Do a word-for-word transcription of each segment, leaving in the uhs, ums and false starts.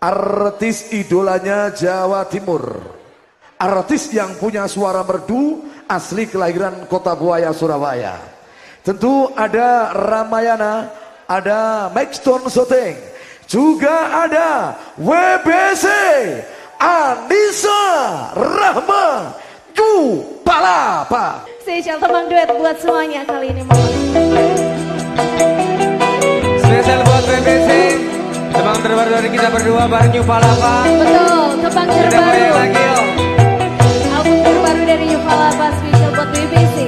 artis idolanya Jawa Timur, artis yang punya suara merdu, asli kelahiran Kota Buaya, Surabaya. Tentu ada Ramayana, ada Maxton Soteng, juga ada W B C, Anissa Rahma, Ju Palapa. Spesial tembang duet buat semuanya kali ini. Spesial buat W B C, tembang terbaru dari kita berdua bareng Ju Palapa. Betul, tembang terbaru. Lagi, yuk. Album terbaru dari Ju Palapa, spesial buat W B C.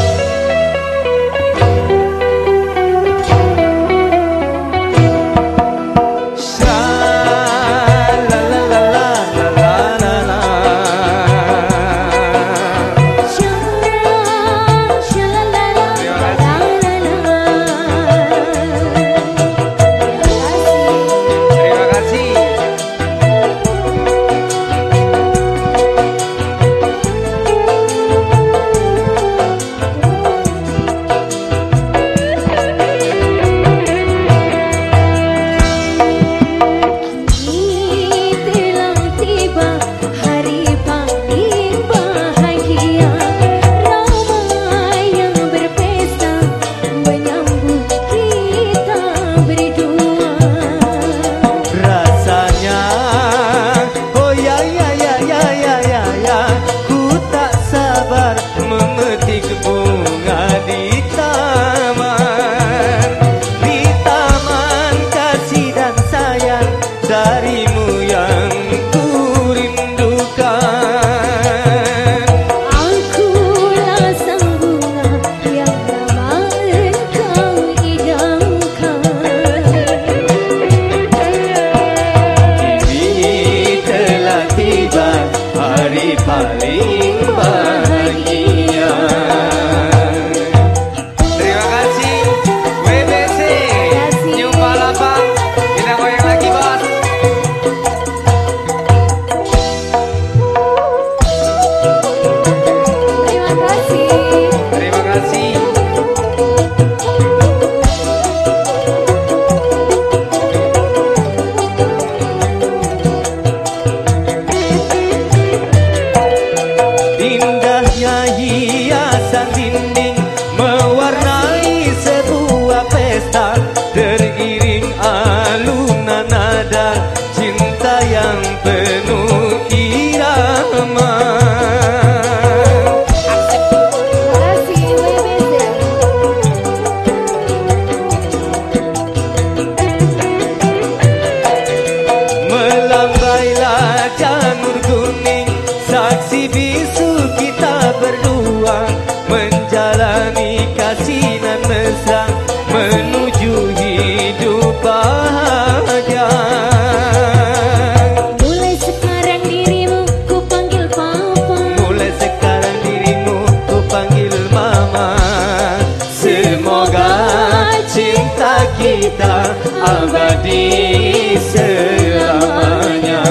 Kita abadi selamanya.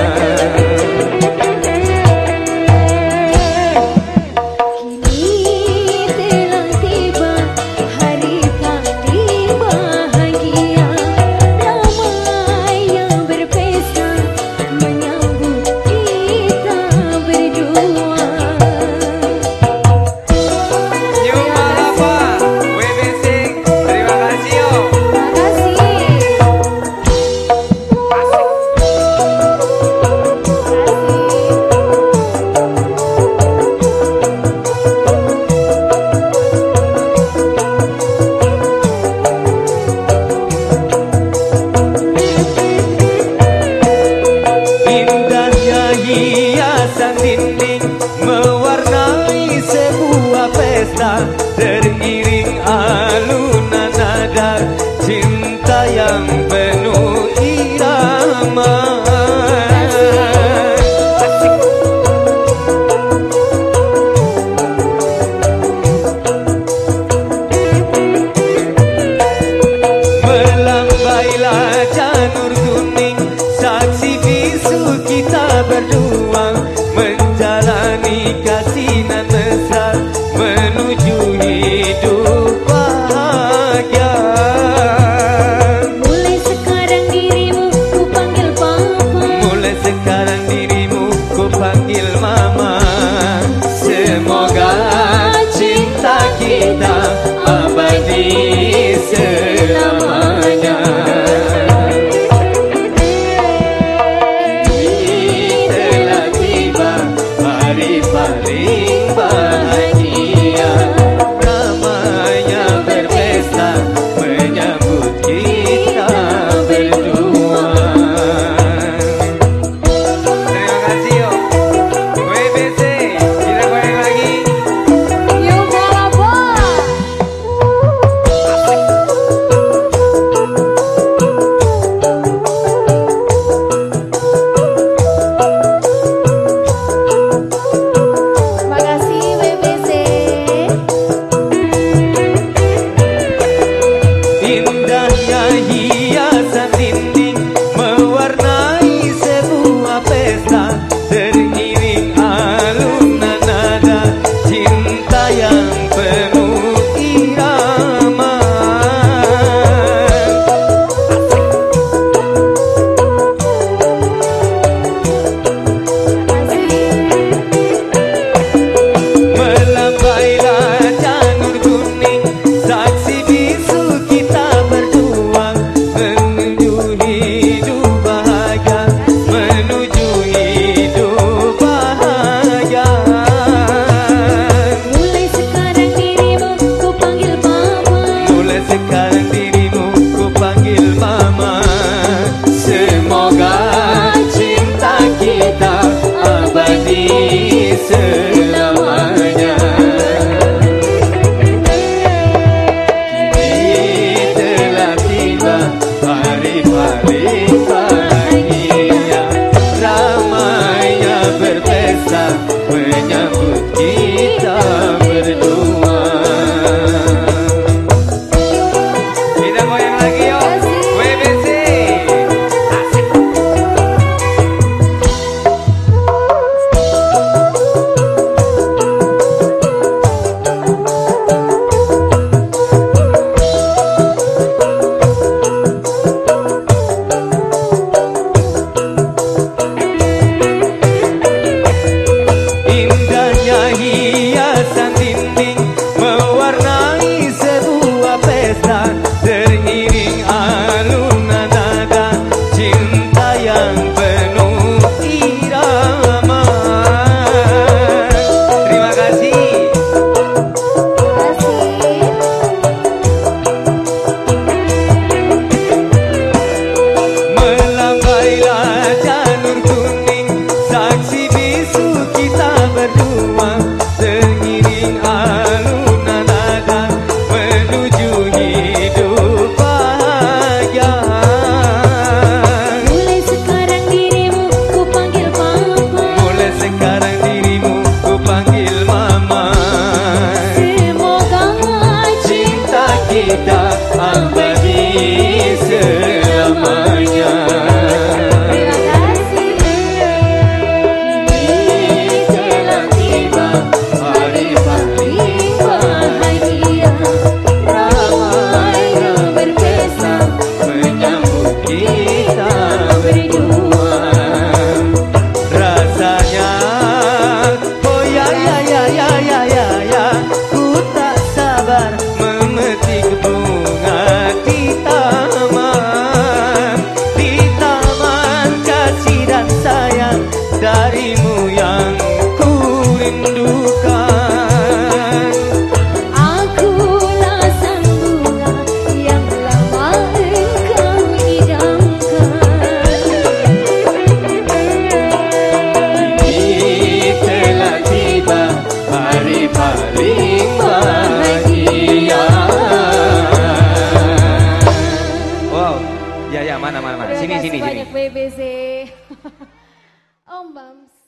Kini telah tiba hari paling bahagia, ramai yang berpesta menyambut kita berdua. Ju Palapa, W B C, terima kasih yo. Indahnya hiasan dinding mewarnai sebuah pesta, teriring alunan nada cinta yang penuh irama. Melambailah janur kuning, saksi bisu kita berdua menjalani kasinan mesra menuju hidup bahagia. Mulai sekarang dirimu ku panggil Pak. selamanya. Kini telah tiba hari paling bahagia, ramainya berpesta menyambut kita berdua. Kita goyang lagi yuk, W B C. Indahnya hiasan dinding mewarnai sebuah pesta, teriring alunan nada cinta yang penuh irama. Terima kasih. Melambailah jalur kuning, saksi bisu kita berdua, teriring alunan nada menuju hidup bahagia. Mulai sekarang dirimu ku panggil mama, Mulai sekarang dirimu ku panggil mama. semoga Cinta kita abadi selamanya. Terima kasih. Kini telah tiba hari paling bahagia, ramai yang berpesta Menyambut kita berdua. Rasanya oh ya ya ya ya ya ya ya, ku tak sabar memetik bunga di taman, di taman kasih dan sayang darimu yang ku rindukan. akulah sang bunga yang lama engkau idamkan. Kini telah tiba hari paling bahagia. Wow, ya ya mana mana mana. Sini Terima sini kasih sini. banyak W B C. Om Bams.